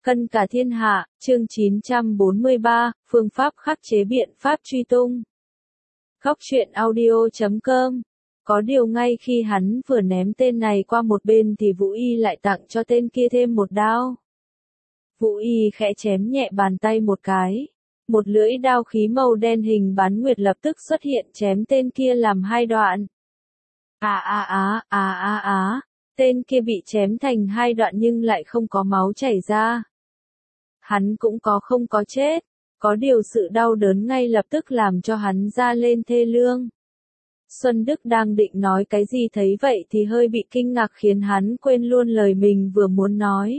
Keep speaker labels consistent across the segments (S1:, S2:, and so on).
S1: Cân cả thiên hạ, chương 943, phương pháp khắc chế biện pháp truy tung. Góc truyện audio.com. Có điều ngay khi hắn vừa ném tên này qua một bên thì Vũ Y lại tặng cho tên kia thêm một đao. Vũ Y khẽ chém nhẹ bàn tay một cái. Một lưỡi đao khí màu đen hình bán nguyệt lập tức xuất hiện chém tên kia làm hai đoạn. Tên kia bị chém thành hai đoạn nhưng lại không có máu chảy ra. Hắn cũng không có chết, có điều sự đau đớn ngay lập tức làm cho hắn da lên thê lương. Xuân Đức đang định nói cái gì thấy vậy thì hơi bị kinh ngạc khiến hắn quên luôn lời mình vừa muốn nói.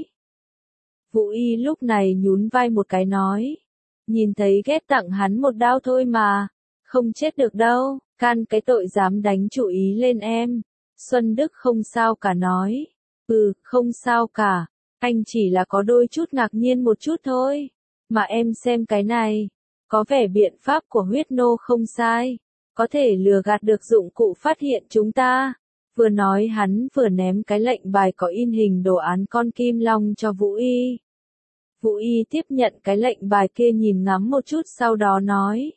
S1: Vũ Y lúc này nhún vai một cái nói, nhìn thấy ghét tặng hắn một đao thôi mà, không chết được đâu, can cái tội dám đánh chủ ý lên em. Xuân Đức không sao cả nói, không sao cả, anh chỉ là có đôi chút ngạc nhiên một chút thôi, mà em xem cái này, có vẻ biện pháp của huyết nô không sai, có thể lừa gạt được dụng cụ phát hiện chúng ta. Vừa nói hắn vừa ném cái lệnh bài có in hình đồ án con kim long cho Vũ Y. Vũ Y tiếp nhận cái lệnh bài kia nhìn ngắm một chút sau đó nói,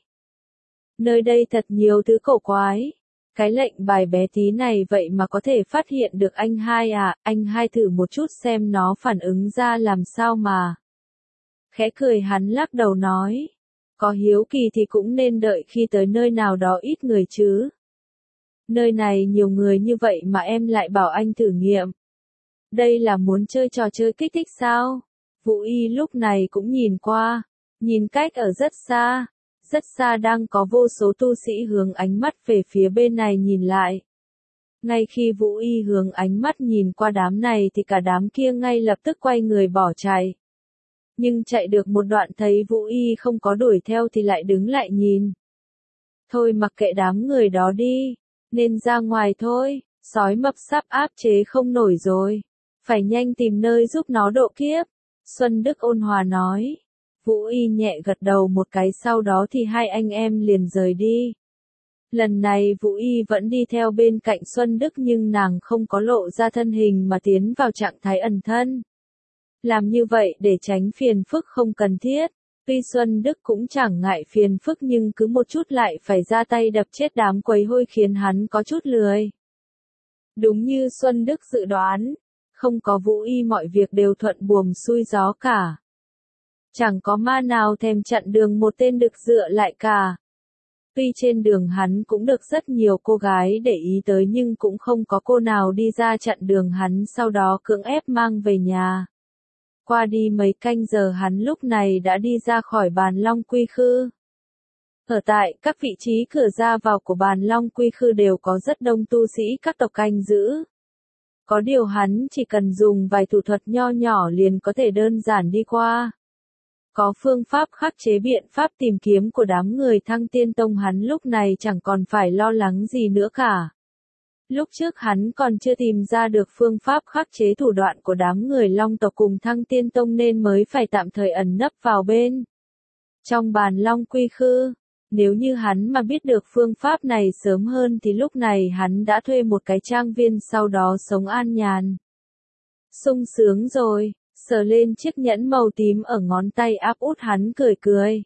S1: nơi đây thật nhiều thứ cổ quái. Cái lệnh bài bé tí này vậy mà có thể phát hiện được anh hai à, anh hai thử một chút xem nó phản ứng ra làm sao mà. Khẽ cười hắn lắc đầu nói, có hiếu kỳ thì cũng nên đợi khi tới nơi nào đó ít người chứ. Nơi này nhiều người như vậy mà em lại bảo anh thử nghiệm. Đây là muốn chơi trò chơi kích thích sao? Vũ Y lúc này cũng nhìn qua, nhìn cách ở rất xa. Rất xa đang có vô số tu sĩ hướng ánh mắt về phía bên này nhìn lại. Ngay khi Vũ Y hướng ánh mắt nhìn qua đám này thì cả đám kia ngay lập tức quay người bỏ chạy. Nhưng chạy được một đoạn thấy Vũ Y không có đuổi theo thì lại đứng lại nhìn. Thôi mặc kệ đám người đó đi, nên ra ngoài thôi, sói mập sắp áp chế không nổi rồi. Phải nhanh tìm nơi giúp nó độ kiếp. Xuân Đức ôn hòa nói. Vũ Y nhẹ gật đầu một cái sau đó thì hai anh em liền rời đi. Lần này Vũ Y vẫn đi theo bên cạnh Xuân Đức nhưng nàng không có lộ ra thân hình mà tiến vào trạng thái ẩn thân. Làm như vậy để tránh phiền phức không cần thiết. Tuy Xuân Đức cũng chẳng ngại phiền phức nhưng cứ một chút lại phải ra tay đập chết đám quấy hôi khiến hắn có chút lười. Đúng như Xuân Đức dự đoán, không có Vũ Y mọi việc đều thuận buồm xuôi gió cả. Chẳng có ma nào thèm chặn đường một tên đực dựa lại cả. Tuy trên đường hắn cũng được rất nhiều cô gái để ý tới nhưng cũng không có cô nào đi ra chặn đường hắn sau đó cưỡng ép mang về nhà. Qua đi mấy canh giờ hắn lúc này đã đi ra khỏi Bàn Long Quy Khư. Ở tại các vị trí cửa ra vào của Bàn Long Quy Khư đều có rất đông tu sĩ các tộc canh giữ. Có điều hắn chỉ cần dùng vài thủ thuật nho nhỏ liền có thể đơn giản đi qua. Có phương pháp khắc chế biện pháp tìm kiếm của đám người Thăng Tiên Tông hắn lúc này chẳng còn phải lo lắng gì nữa cả. Lúc trước hắn còn chưa tìm ra được phương pháp khắc chế thủ đoạn của đám người Long tộc cùng Thăng Tiên Tông nên mới phải tạm thời ẩn nấp vào bên trong Bàn Long Quy Khư. Nếu như hắn mà biết được phương pháp này sớm hơn thì lúc này hắn đã thuê một cái trang viên sau đó sống an nhàn. Sung sướng rồi. Sờ lên chiếc nhẫn màu tím ở ngón tay áp út hắn cười cười.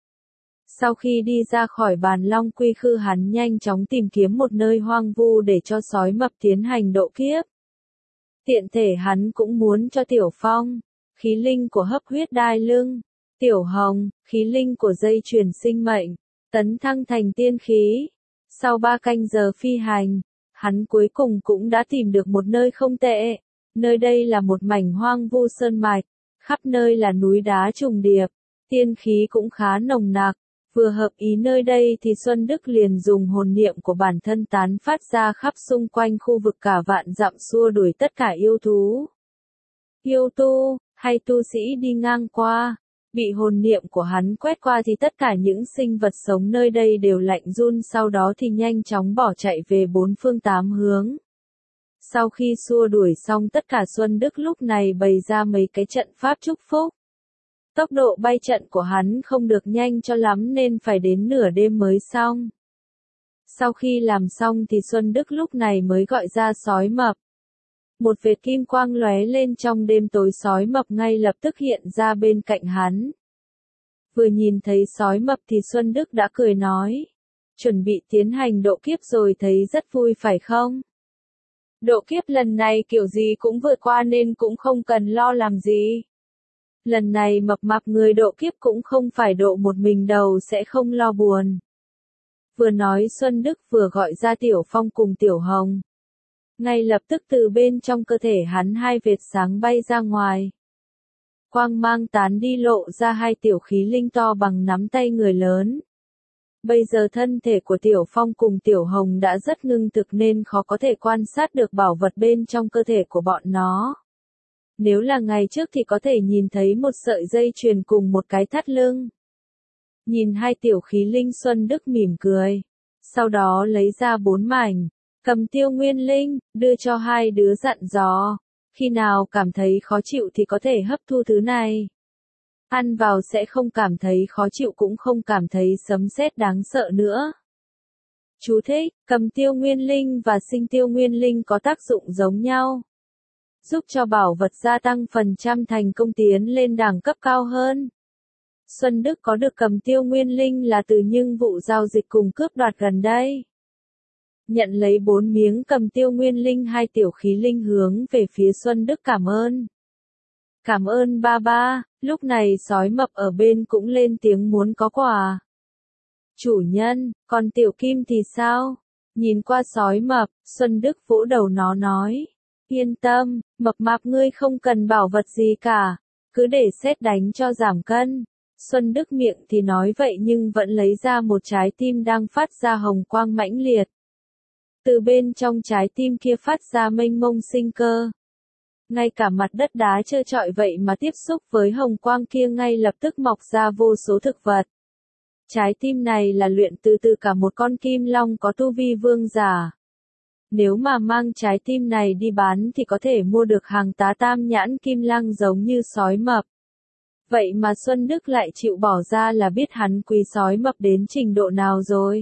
S1: Sau khi đi ra khỏi Bàn Long Quy Khư hắn nhanh chóng tìm kiếm một nơi hoang vu để cho sói mập tiến hành độ kiếp. Tiện thể hắn cũng muốn cho Tiểu Phong, khí linh của hấp huyết đai lưng, Tiểu Hồng, khí linh của dây chuyền sinh mệnh, tấn thăng thành tiên khí. Sau 3 canh giờ phi hành, hắn cuối cùng cũng đã tìm được một nơi không tệ. Nơi đây là một mảnh hoang vu sơn mạch, khắp nơi là núi đá trùng điệp, tiên khí cũng khá nồng nặc. Vừa hợp ý nơi đây thì Xuân Đức liền dùng hồn niệm của bản thân tán phát ra khắp xung quanh khu vực cả vạn dặm xua đuổi tất cả yêu thú. Yêu tu, hay tu sĩ đi ngang qua, bị hồn niệm của hắn quét qua thì tất cả những sinh vật sống nơi đây đều lạnh run sau đó thì nhanh chóng bỏ chạy về 4 phương 8 hướng. Sau khi xua đuổi xong tất cả Xuân Đức lúc này bày ra mấy cái trận pháp chúc phúc. Tốc độ bay trận của hắn không được nhanh cho lắm nên phải đến nửa đêm mới xong. Sau khi làm xong thì Xuân Đức lúc này mới gọi ra sói mập. Một vệt kim quang lóe lên trong đêm tối, sói mập ngay lập tức hiện ra bên cạnh hắn. Vừa nhìn thấy sói mập thì Xuân Đức đã cười nói. Chuẩn bị tiến hành độ kiếp rồi thấy rất vui phải không? Độ kiếp lần này kiểu gì cũng vượt qua nên cũng không cần lo làm gì. Lần này mập mạp người độ kiếp cũng không phải độ một mình đâu, sẽ không lo buồn. Vừa nói Xuân Đức vừa gọi ra Tiểu Phong cùng Tiểu Hồng. Ngay lập tức từ bên trong cơ thể hắn hai vệt sáng bay ra ngoài. Quang mang tán đi, lộ ra hai tiểu khí linh to bằng nắm tay người lớn. Bây giờ thân thể của Tiểu Phong cùng Tiểu Hồng đã rất ngưng thực nên khó có thể quan sát được bảo vật bên trong cơ thể của bọn nó. Nếu là ngày trước thì có thể nhìn thấy một sợi dây chuyền cùng một cái thắt lưng. Nhìn hai tiểu khí linh, Xuân Đức mỉm cười. Sau đó lấy ra 4 mảnh, cầm Tiêu Nguyên Linh, đưa cho hai đứa dặn dò. Khi nào cảm thấy khó chịu thì có thể hấp thu thứ này. Ăn vào sẽ không cảm thấy khó chịu cũng không cảm thấy sấm sét đáng sợ nữa. Chú thích, cầm Tiêu Nguyên Linh và sinh Tiêu Nguyên Linh có tác dụng giống nhau. Giúp cho bảo vật gia tăng phần trăm thành công, tiến lên đẳng cấp cao hơn. Xuân Đức có được cầm Tiêu Nguyên Linh là từ những vụ giao dịch cùng cướp đoạt gần đây. Nhận lấy 4 miếng cầm Tiêu Nguyên Linh, hai tiểu khí linh hướng về phía Xuân Đức cảm ơn. Cảm ơn ba ba. Lúc này sói mập ở bên cũng lên tiếng muốn có quà. Chủ nhân, còn tiểu kim thì sao? Nhìn qua sói mập, Xuân Đức vỗ đầu nó nói. Yên tâm, mập mạp ngươi không cần bảo vật gì cả. Cứ để sét đánh cho giảm cân. Xuân Đức miệng thì nói vậy nhưng vẫn lấy ra một trái tim đang phát ra hồng quang mãnh liệt. Từ bên trong trái tim kia phát ra mênh mông sinh cơ. Ngay cả mặt đất đá trơ trọi vậy mà tiếp xúc với hồng quang kia ngay lập tức mọc ra vô số thực vật. Trái tim này là luyện từ cả một con kim long có tu vi vương giả. Nếu mà mang trái tim này đi bán thì có thể mua được hàng tá tam nhãn kim lăng giống như sói mập. Vậy mà Xuân Đức lại chịu bỏ ra là biết hắn quý sói mập đến trình độ nào rồi.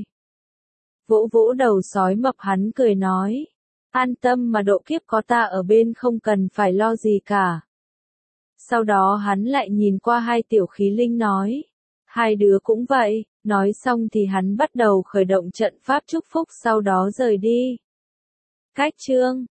S1: Vỗ vỗ đầu sói mập, hắn cười nói. An tâm mà, độ kiếp có ta ở bên không cần phải lo gì cả. Sau đó hắn lại nhìn qua hai tiểu khí linh nói. Hai đứa cũng vậy. Nói xong thì hắn bắt đầu khởi động trận pháp chúc phúc, sau đó rời đi. Cách chương